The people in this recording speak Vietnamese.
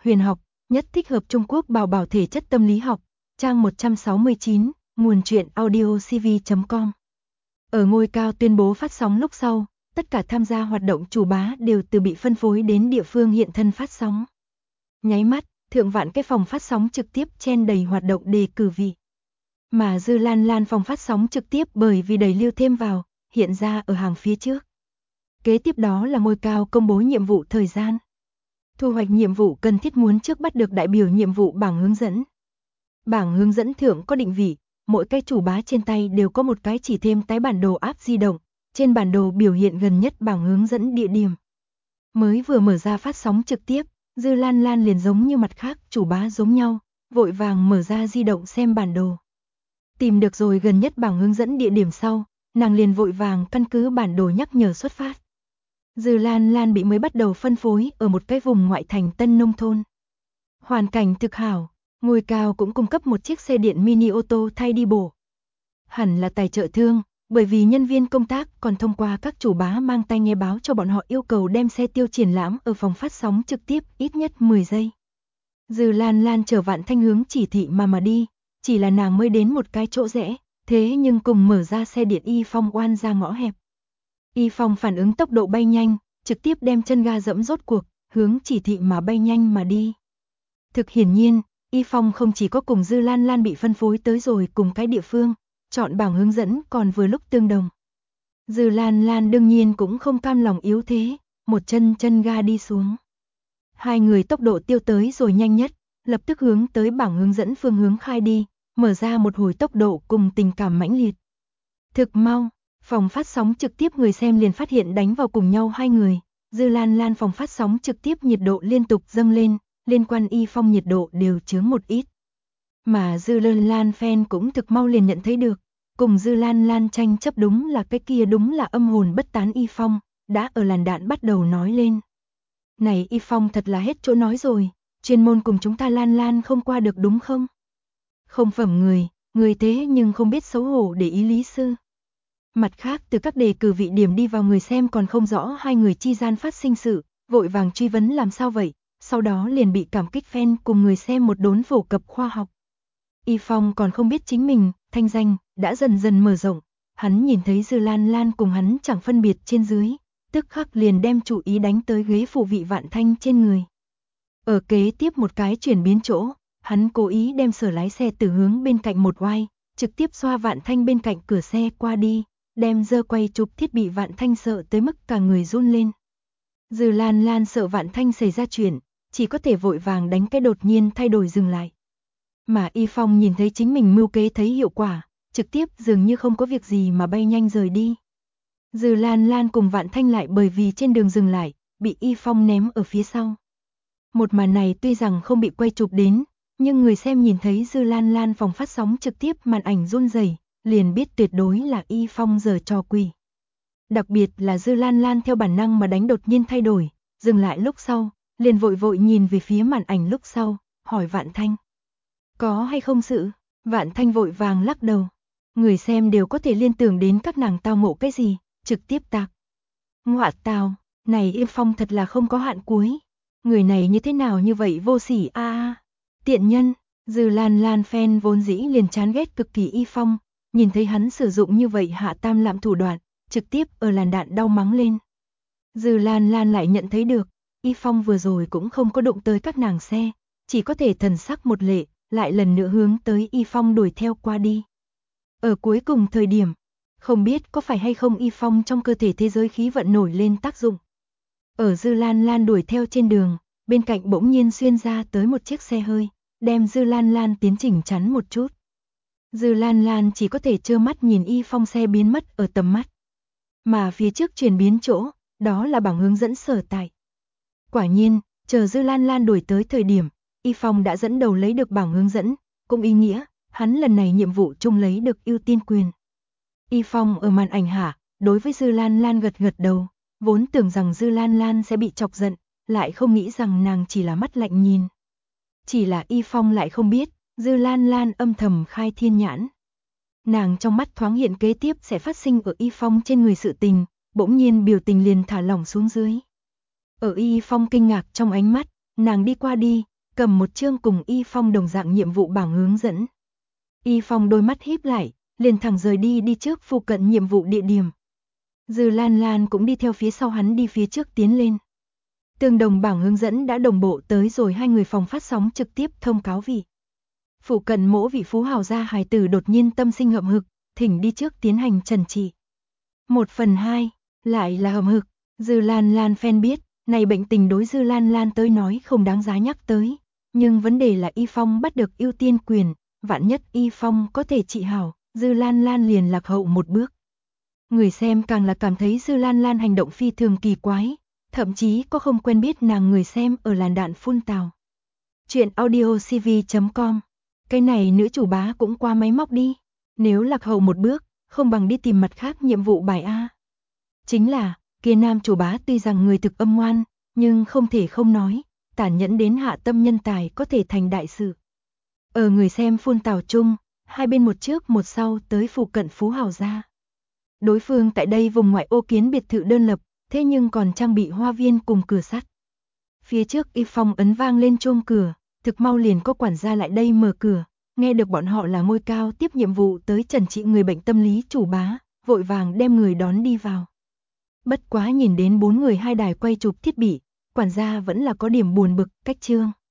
huyền học, nhất thích hợp Trung Quốc bảo bảo thể chất tâm lý học, trang 169, nguồn truyện audiocv.com. Ở ngôi cao tuyên bố phát sóng lúc sau, tất cả tham gia hoạt động chủ bá đều từ bị phân phối đến địa phương hiện thân phát sóng. Nháy mắt, thượng vạn cái phòng phát sóng trực tiếp chen đầy hoạt động đề cử vị. Mà Dư Lan Lan phòng phát sóng trực tiếp bởi vì đầy lưu thêm vào, hiện ra ở hàng phía trước. Kế tiếp đó là ngôi cao công bố nhiệm vụ thời gian. Thu hoạch nhiệm vụ cần thiết muốn trước bắt được đại biểu nhiệm vụ bảng hướng dẫn. Bảng hướng dẫn thượng có định vị, mỗi cái chủ bá trên tay đều có một cái chỉ thêm tái bản đồ app di động, trên bản đồ biểu hiện gần nhất bảng hướng dẫn địa điểm. Mới vừa mở ra phát sóng trực tiếp, Dư Lan Lan liền giống như mặt khác chủ bá giống nhau, vội vàng mở ra di động xem bản đồ. Tìm được rồi gần nhất bảng hướng dẫn địa điểm sau, nàng liền vội vàng căn cứ bản đồ nhắc nhở xuất phát. Dư Lan Lan bị mới bắt đầu phân phối ở một cái vùng ngoại thành tân nông thôn. Hoàn cảnh thực hảo, ngôi cao cũng cung cấp một chiếc xe điện mini ô tô thay đi bộ. Hẳn là tài trợ thương, bởi vì nhân viên công tác còn thông qua các chủ bá mang tai nghe báo cho bọn họ yêu cầu đem xe tiêu triển lãm ở phòng phát sóng trực tiếp ít nhất 10 giây. Dư Lan Lan chở Vạn Thanh hướng chỉ thị mà đi, chỉ là nàng mới đến một cái chỗ rẽ, thế nhưng cùng mở ra xe điện Y Phong oan ra ngõ hẹp. Y Phong phản ứng tốc độ bay nhanh, trực tiếp đem chân ga dẫm rốt cuộc, hướng chỉ thị mà bay nhanh mà đi. Thực hiển nhiên, Y Phong không chỉ có cùng Dư Lan Lan bị phân phối tới rồi cùng cái địa phương, chọn bảng hướng dẫn còn vừa lúc tương đồng. Dư Lan Lan đương nhiên cũng không cam lòng yếu thế, một chân ga đi xuống. Hai người tốc độ tiêu tới rồi nhanh nhất, lập tức hướng tới bảng hướng dẫn phương hướng khai đi, mở ra một hồi tốc độ cùng tình cảm mãnh liệt. Thực mau, phòng phát sóng trực tiếp người xem liền phát hiện đánh vào cùng nhau hai người, Dư Lan Lan phòng phát sóng trực tiếp nhiệt độ liên tục dâng lên, liên quan Y Phong nhiệt độ đều chướng một ít. Mà Dư Lan Lan fan cũng thực mau liền nhận thấy được, cùng Dư Lan Lan tranh chấp đúng là cái kia đúng là âm hồn bất tán Y Phong, đã ở làn đạn bắt đầu nói lên. Này Y Phong thật là hết chỗ nói rồi, chuyên môn cùng chúng ta Lan Lan không qua được đúng không? Không phẩm người thế nhưng không biết xấu hổ để ý lý sư. Mặt khác từ các đề cử vị điểm đi vào người xem còn không rõ hai người chi gian phát sinh sự, vội vàng truy vấn làm sao vậy, sau đó liền bị cảm kích fan cùng người xem một đốn phổ cập khoa học. Y Phong còn không biết chính mình, thanh danh, đã dần dần mở rộng, hắn nhìn thấy Dư Lan Lan cùng hắn chẳng phân biệt trên dưới, tức khắc liền đem chủ ý đánh tới ghế phụ vị Vạn Thanh trên người. Ở kế tiếp một cái chuyển biến chỗ, hắn cố ý đem sở lái xe từ hướng bên cạnh một oai, trực tiếp xoa Vạn Thanh bên cạnh cửa xe qua đi, đem giơ quay chụp thiết bị Vạn Thanh sợ tới mức cả người run lên. Dư Lan Lan sợ Vạn Thanh xảy ra chuyện, chỉ có thể vội vàng đánh cái đột nhiên thay đổi dừng lại. Mà Y Phong nhìn thấy chính mình mưu kế thấy hiệu quả, trực tiếp dường như không có việc gì mà bay nhanh rời đi. Dư Lan Lan cùng Vạn Thanh lại bởi vì trên đường dừng lại, bị Y Phong ném ở phía sau. Một màn này tuy rằng không bị quay chụp đến, nhưng người xem nhìn thấy Dư Lan Lan phòng phát sóng trực tiếp màn ảnh run rẩy, liền biết tuyệt đối là Y Phong giở trò quỷ. Đặc biệt là Dư Lan Lan theo bản năng mà đánh đột nhiên thay đổi, dừng lại lúc sau, liền vội vội nhìn về phía màn ảnh lúc sau, hỏi Vạn Thanh. Có hay không sự? Vạn Thanh vội vàng lắc đầu. Người xem đều có thể liên tưởng đến các nàng tao ngộ cái gì, trực tiếp tạc. Ngọa tào, này Y Phong thật là không có hạn cuối. Người này như thế nào như vậy vô sỉ a. Tiện nhân, Dư Lan Lan fan vốn dĩ liền chán ghét cực kỳ Y Phong, nhìn thấy hắn sử dụng như vậy hạ tam lạm thủ đoạn, trực tiếp ở làn đạn đau mắng lên. Dư Lan Lan lại nhận thấy được, Y Phong vừa rồi cũng không có đụng tới các nàng xe, chỉ có thể thần sắc một lệ, lại lần nữa hướng tới Y Phong đuổi theo qua đi. Ở cuối cùng thời điểm, không biết có phải hay không Y Phong trong cơ thể thế giới khí vận nổi lên tác dụng. Ở Dư Lan Lan đuổi theo trên đường, bên cạnh bỗng nhiên xuyên ra tới một chiếc xe hơi, đem Dư Lan Lan tiến trình chắn một chút. Dư Lan Lan chỉ có thể trơ mắt nhìn Y Phong xe biến mất ở tầm mắt. Mà phía trước chuyển biến chỗ, đó là bảng hướng dẫn sở tại. Quả nhiên, chờ Dư Lan Lan đuổi tới thời điểm, Y Phong đã dẫn đầu lấy được bảng hướng dẫn, cũng ý nghĩa, hắn lần này nhiệm vụ chung lấy được ưu tiên quyền. Y Phong ở màn ảnh hạ, đối với Dư Lan Lan gật gật đầu, vốn tưởng rằng Dư Lan Lan sẽ bị chọc giận, lại không nghĩ rằng nàng chỉ là mắt lạnh nhìn. Chỉ là Y Phong lại không biết, Dư Lan Lan âm thầm khai thiên nhãn. Nàng trong mắt thoáng hiện kế tiếp sẽ phát sinh ở Y Phong trên người sự tình, bỗng nhiên biểu tình liền thả lỏng xuống dưới. Ở Y Phong kinh ngạc trong ánh mắt, nàng đi qua đi, cầm một chương cùng Y Phong đồng dạng nhiệm vụ bảng hướng dẫn. Y Phong đôi mắt híp lại, liền thẳng rời đi trước phụ cận nhiệm vụ địa điểm. Dư Lan Lan cũng đi theo phía sau hắn đi phía trước tiến lên. Tương đồng bảng hướng dẫn đã đồng bộ tới rồi, hai người phòng phát sóng trực tiếp thông cáo vị. Phụ cận mỗi vị phú hào gia hài tử đột nhiên tâm sinh hậm hực, thỉnh đi trước tiến hành trần trị. 1/2, lại là hậm hực, Dư Lan Lan fan biết, này bệnh tình đối Dư Lan Lan tới nói không đáng giá nhắc tới, nhưng vấn đề là Y Phong bắt được ưu tiên quyền, vạn nhất Y Phong có thể trị hảo, Dư Lan Lan liền lạc hậu một bước. Người xem càng là cảm thấy Dư Lan Lan hành động phi thường kỳ quái, thậm chí có không quen biết nàng người xem ở làn đạn phun tào. Chuyện audiocv.com. Cái này nữ chủ bá cũng qua máy móc đi, nếu lạc hậu một bước, không bằng đi tìm mặt khác nhiệm vụ bài A. Chính là, kia nam chủ bá tuy rằng người thực âm ngoan, nhưng không thể không nói, tàn nhẫn đến hạ tâm nhân tài có thể thành đại sự. Ở người xem phun tào chung, hai bên một trước một sau tới phụ cận phú hào gia. Đối phương tại đây vùng ngoại ô kiến biệt thự đơn lập, thế nhưng còn trang bị hoa viên cùng cửa sắt. Phía trước Y Phong ấn vang lên chuông cửa, thực mau liền có quản gia lại đây mở cửa, nghe được bọn họ là ngôi cao tiếp nhiệm vụ tới trần trị người bệnh tâm lý chủ bá, vội vàng đem người đón đi vào. Bất quá nhìn đến 4 người 2 đài quay chụp thiết bị, quản gia vẫn là có điểm buồn bực, cách trương.